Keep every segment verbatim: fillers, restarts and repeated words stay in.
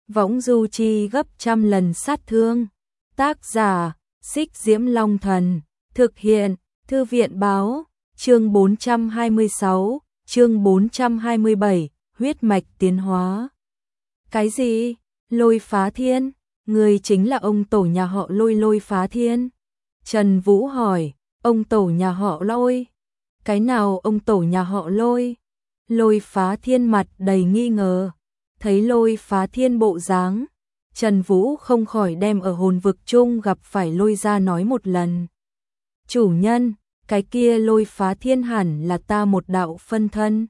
võng du chi gấp trăm lần sát thương. Tác giả, Xích Diễm Long Thần. Thực hiện, Thư viện báo. Chương bốn trăm hai mươi sáu, chương bốn trăm hai mươi bảy, huyết mạch tiến hóa. Cái gì? Lôi Phá Thiên? Người chính là ông tổ nhà họ Lôi Lôi Phá Thiên? Trần Vũ hỏi, ông tổ nhà họ Lôi? Cái nào ông tổ nhà họ Lôi? Lôi Phá Thiên mặt đầy nghi ngờ. Thấy Lôi Phá Thiên bộ dáng, Trần Vũ không khỏi đem ở hồn vực chung gặp phải Lôi ra nói một lần. Chủ nhân, cái kia Lôi Phá Thiên hẳn là ta một đạo phân thân.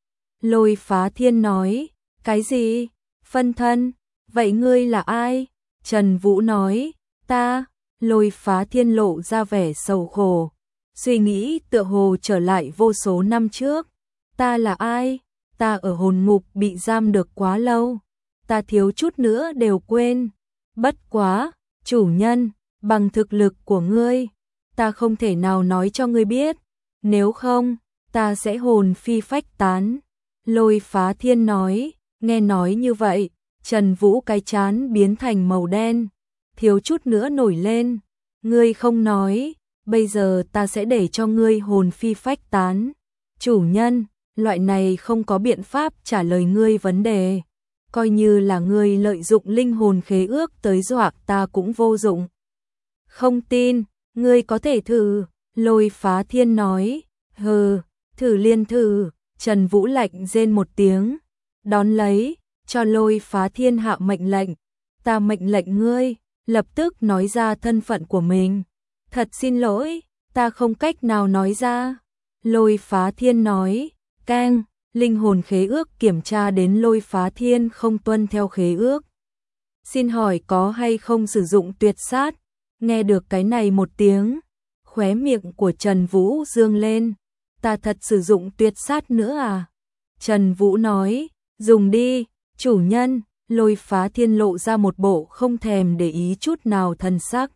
Lôi Phá Thiên nói, cái gì? Phân thân? Vậy ngươi là ai? Trần Vũ nói, ta. Lôi Phá Thiên lộ ra vẻ sầu khổ, suy nghĩ tựa hồ trở lại vô số năm trước. Ta là ai? Ta ở hồn ngục bị giam được quá lâu, ta thiếu chút nữa đều quên. Bất quá, chủ nhân, bằng thực lực của ngươi, ta không thể nào nói cho ngươi biết, nếu không, ta sẽ hồn phi phách tán. Lôi Phá Thiên nói, nghe nói như vậy, Trần Vũ cái trán biến thành màu đen, thiếu chút nữa nổi lên. Ngươi không nói, bây giờ ta sẽ để cho ngươi hồn phi phách tán. Chủ nhân, loại này không có biện pháp trả lời ngươi vấn đề. Coi như là ngươi lợi dụng linh hồn khế ước tới dọa ta cũng vô dụng. Không tin, ngươi có thể thử. Lôi Phá Thiên nói, hừ, thử liên thử. Trần Vũ lạnh rên một tiếng, đón lấy, cho Lôi Phá Thiên hạ mệnh lệnh. Ta mệnh lệnh ngươi, lập tức nói ra thân phận của mình. Thật xin lỗi, ta không cách nào nói ra. Lôi Phá Thiên nói, keng, linh hồn khế ước kiểm tra đến Lôi Phá Thiên không tuân theo khế ước. Xin hỏi có hay không sử dụng tuyệt sát? Nghe được cái này một tiếng, khóe miệng của Trần Vũ dương lên. Ta thật sử dụng tuyệt sát nữa à? Trần Vũ nói, dùng đi, chủ nhân. Lôi Phá Thiên lộ ra một bộ không thèm để ý chút nào thần sắc.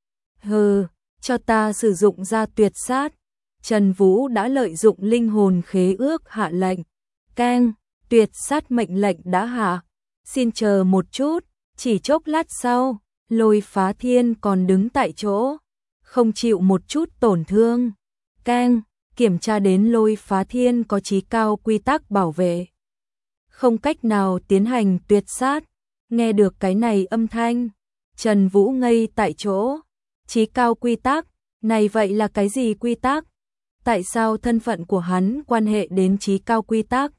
Hừ, cho ta sử dụng ra tuyệt sát. Trần Vũ đã lợi dụng linh hồn khế ước hạ lệnh. Keng, tuyệt sát mệnh lệnh đã hạ. Xin chờ một chút, chỉ chốc lát sau, Lôi Phá Thiên còn đứng tại chỗ, không chịu một chút tổn thương. Keng, kiểm tra đến Lôi Phá Thiên có chí cao quy tắc bảo vệ, không cách nào tiến hành tuyệt sát. Nghe được cái này âm thanh, Trần Vũ ngây tại chỗ. Chí cao quy tắc, này vậy là cái gì quy tắc? Tại sao thân phận của hắn quan hệ đến chí cao quy tắc?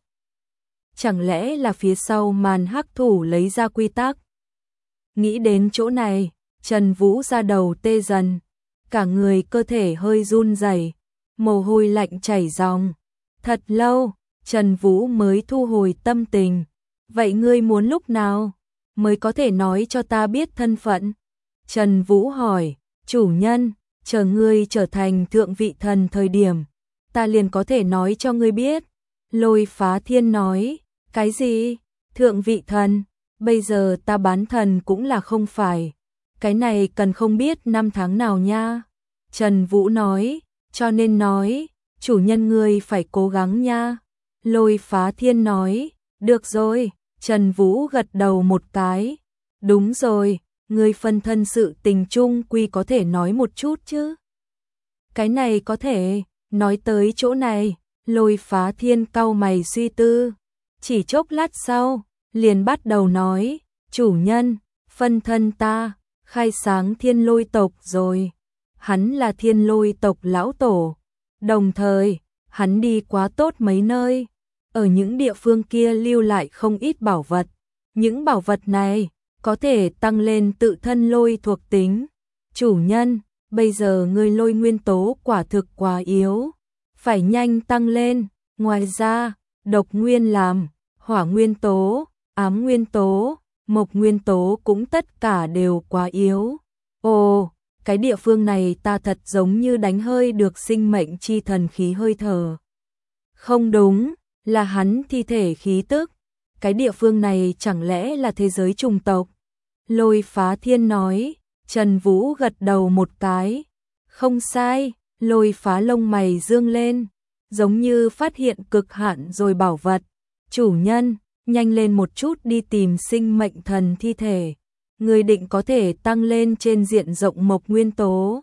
Chẳng lẽ là phía sau màn hắc thủ lấy ra quy tắc? Nghĩ đến chỗ này, Trần Vũ ra đầu tê dần, cả người cơ thể hơi run rẩy, mồ hôi lạnh chảy ròng. Thật lâu, Trần Vũ mới thu hồi tâm tình. Vậy ngươi muốn lúc nào mới có thể nói cho ta biết thân phận? Trần Vũ hỏi, chủ nhân, chờ ngươi trở thành thượng vị thần thời điểm, ta liền có thể nói cho ngươi biết. Lôi Phá Thiên nói, cái gì? Thượng vị thần? Bây giờ ta bán thần cũng là không phải. Cái này cần không biết năm tháng nào nha. Trần Vũ nói, cho nên nói, chủ nhân ngươi phải cố gắng nha. Lôi Phá Thiên nói, được rồi. Trần Vũ gật đầu một cái. Đúng rồi, ngươi phân thân sự tình chung quy có thể nói một chút chứ? Cái này có thể. Nói tới chỗ này, Lôi Phá Thiên cau mày suy tư. Chỉ chốc lát sau, liền bắt đầu nói, chủ nhân, phân thân ta, khai sáng thiên lôi tộc rồi. Hắn là thiên lôi tộc lão tổ. Đồng thời, hắn đi quá tốt mấy nơi. Ở những địa phương kia lưu lại không ít bảo vật. Những bảo vật này có thể tăng lên tự thân lôi thuộc tính. Chủ nhân, bây giờ ngươi lôi nguyên tố quả thực quá yếu, phải nhanh tăng lên. Ngoài ra, độc nguyên làm, hỏa nguyên tố, ám nguyên tố, mộc nguyên tố cũng tất cả đều quá yếu. Ồ, cái địa phương này ta thật giống như đánh hơi được sinh mệnh chi thần khí hơi thở. Không đúng, là hắn thi thể khí tức. Cái địa phương này chẳng lẽ là thế giới trùng tộc? Lôi Phá Thiên nói. Trần Vũ gật đầu một cái. Không sai. Lôi Phá lông mày dương lên, giống như phát hiện cực hạn rồi bảo vật. Chủ nhân, nhanh lên một chút đi tìm sinh mệnh thần thi thể. Người định có thể tăng lên trên diện rộng mộc nguyên tố.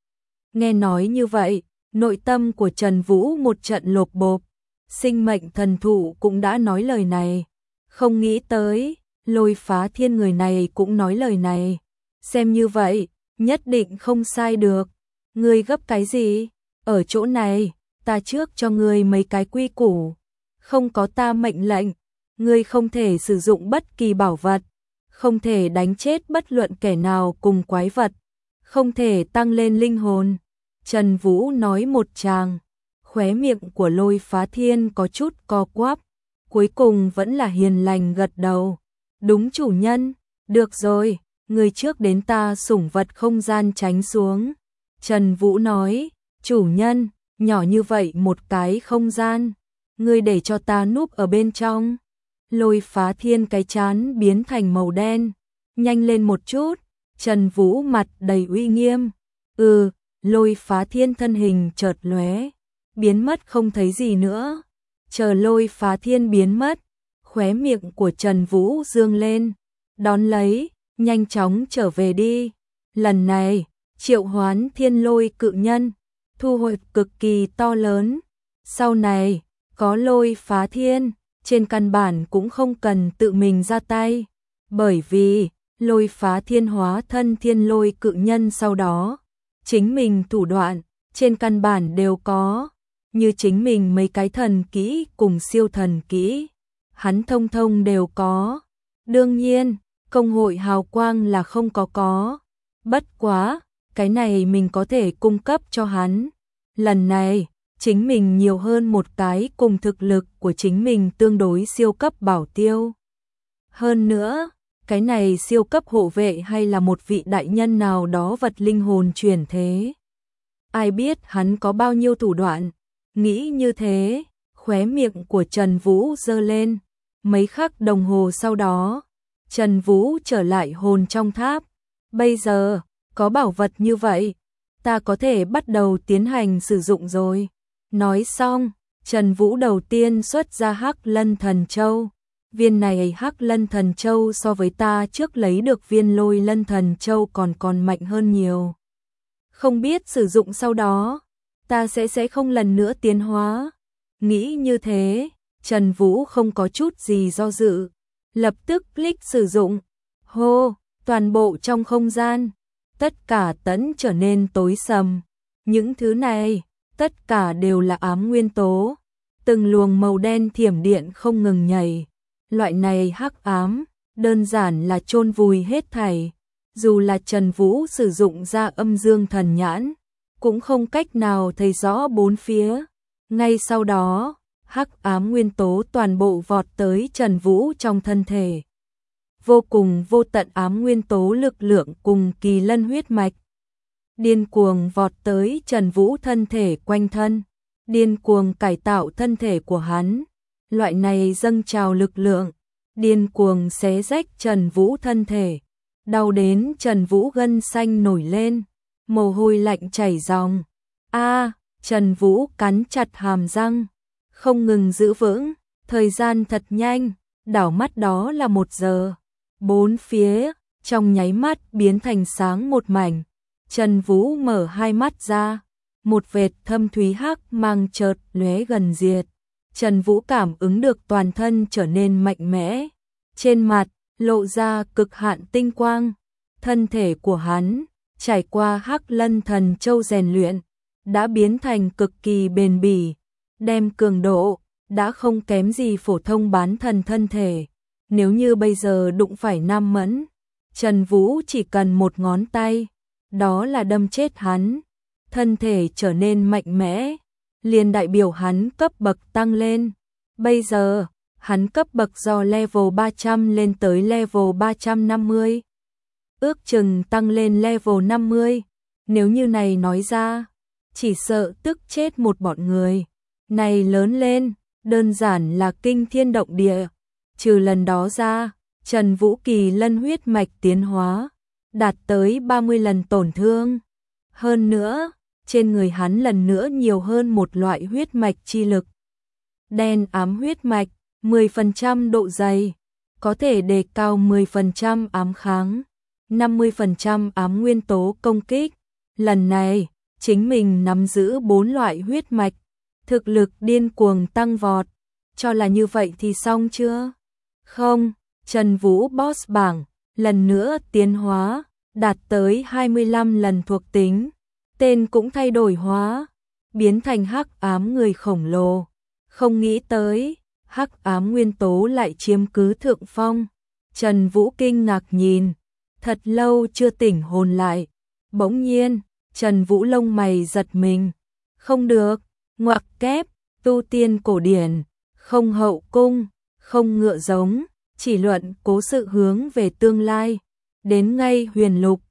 Nghe nói như vậy, nội tâm của Trần Vũ một trận lột bột. Sinh mệnh thần thụ cũng đã nói lời này. Không nghĩ tới, Lôi Phá Thiên người này cũng nói lời này. Xem như vậy, nhất định không sai được. Ngươi gấp cái gì? Ở chỗ này, ta trước cho ngươi mấy cái quy củ. Không có ta mệnh lệnh, ngươi không thể sử dụng bất kỳ bảo vật, không thể đánh chết bất luận kẻ nào cùng quái vật, không thể tăng lên linh hồn. Trần Vũ nói một tràng, khóe miệng của Lôi Phá Thiên có chút co quắp, cuối cùng vẫn là hiền lành gật đầu. Đúng chủ nhân, được rồi, người trước đến ta sủng vật không gian tránh xuống. Trần Vũ nói, chủ nhân, nhỏ như vậy một cái không gian, ngươi để cho ta núp ở bên trong. Lôi Phá Thiên cái chán biến thành màu đen, nhanh lên một chút. Trần Vũ mặt đầy uy nghiêm. Ừ, Lôi Phá Thiên thân hình chợt lóe, biến mất không thấy gì nữa. Chờ Lôi Phá Thiên biến mất, khóe miệng của Trần Vũ dương lên, đón lấy, nhanh chóng trở về đi. Lần này, triệu hoán thiên lôi cự nhân, thu hoạch cực kỳ to lớn. Sau này, có Lôi Phá Thiên, trên căn bản cũng không cần tự mình ra tay, bởi vì Lôi Phá Thiên hóa thân thiên lôi cự nhân sau đó, chính mình thủ đoạn, trên căn bản đều có, như chính mình mấy cái thần kỹ cùng siêu thần kỹ, hắn thông thông đều có. Đương nhiên, công hội hào quang là không có có, bất quá, cái này mình có thể cung cấp cho hắn. Lần này, chính mình nhiều hơn một cái cùng thực lực của chính mình tương đối siêu cấp bảo tiêu. Hơn nữa, cái này siêu cấp hộ vệ hay là một vị đại nhân nào đó vật linh hồn chuyển thế. Ai biết hắn có bao nhiêu thủ đoạn. Nghĩ như thế, khóe miệng của Trần Vũ giơ lên. Mấy khắc đồng hồ sau đó, Trần Vũ trở lại hồn trong tháp. Bây giờ, có bảo vật như vậy, ta có thể bắt đầu tiến hành sử dụng rồi. Nói xong, Trần Vũ đầu tiên xuất ra Hắc Lân Thần Châu. Viên này Hắc Lân Thần Châu so với ta trước lấy được viên Lôi Lân Thần Châu còn còn mạnh hơn nhiều. Không biết sử dụng sau đó, ta sẽ sẽ không lần nữa tiến hóa. Nghĩ như thế, Trần Vũ không có chút gì do dự, lập tức click sử dụng. Hô, toàn bộ trong không gian, tất cả tẫn trở nên tối sầm. Những thứ này, tất cả đều là ám nguyên tố. Từng luồng màu đen thiểm điện không ngừng nhảy. Loại này hắc ám, đơn giản là chôn vùi hết thảy. Dù là Trần Vũ sử dụng ra âm dương thần nhãn, cũng không cách nào thấy rõ bốn phía. Ngay sau đó, hắc ám nguyên tố toàn bộ vọt tới Trần Vũ trong thân thể. Vô cùng vô tận ám nguyên tố lực lượng cùng kỳ lân huyết mạch. Điên cuồng vọt tới Trần Vũ thân thể quanh thân. Điên cuồng cải tạo thân thể của hắn. Loại này dâng trào lực lượng. Điên cuồng xé rách Trần Vũ thân thể. Đau đến Trần Vũ gân xanh nổi lên. Mồ hôi lạnh chảy ròng. A, Trần Vũ cắn chặt hàm răng. Không ngừng giữ vững. Thời gian thật nhanh. Đảo mắt đó là một giờ. Bốn phía, trong nháy mắt biến thành sáng một mảnh. Trần Vũ mở hai mắt ra. Một vệt thâm thúy hắc mang chợt lóe gần diệt. Trần Vũ cảm ứng được toàn thân trở nên mạnh mẽ. Trên mặt, lộ ra cực hạn tinh quang. Thân thể của hắn, trải qua Hắc Lân Thần Châu rèn luyện, đã biến thành cực kỳ bền bỉ. Đem cường độ, đã không kém gì phổ thông bán thần thân thể. Nếu như bây giờ đụng phải Nam Mẫn, Trần Vũ chỉ cần một ngón tay, đó là đâm chết hắn. Thân thể trở nên mạnh mẽ, liền đại biểu hắn cấp bậc tăng lên. Bây giờ, hắn cấp bậc do level ba trăm lên tới level ba trăm năm mươi. Ước chừng tăng lên level năm mươi. Nếu như này nói ra, chỉ sợ tức chết một bọn người. Này lớn lên, đơn giản là kinh thiên động địa. Trừ lần đó ra, Trần Vũ kỳ lân huyết mạch tiến hóa, đạt tới ba mươi lần tổn thương. Hơn nữa, trên người hắn lần nữa nhiều hơn một loại huyết mạch chi lực. Đen ám huyết mạch, mười phần trăm độ dày, có thể đề cao mười phần trăm ám kháng, năm mươi phần trăm ám nguyên tố công kích. Lần này, chính mình nắm giữ bốn loại huyết mạch, thực lực điên cuồng tăng vọt. Cho là như vậy thì xong chưa? Không, Trần Vũ Boss bảng, lần nữa tiến hóa, đạt tới hai mươi lăm lần thuộc tính. Tên cũng thay đổi hóa, biến thành hắc ám người khổng lồ. Không nghĩ tới, hắc ám nguyên tố lại chiếm cứ thượng phong. Trần Vũ kinh ngạc nhìn, thật lâu chưa tỉnh hồn lại. Bỗng nhiên, Trần Vũ lông mày giật mình. Không được, ngoặc kép, tu tiên cổ điển, không hậu cung, không ngựa giống, chỉ luận cố sự hướng về tương lai. Đến ngay huyền lục,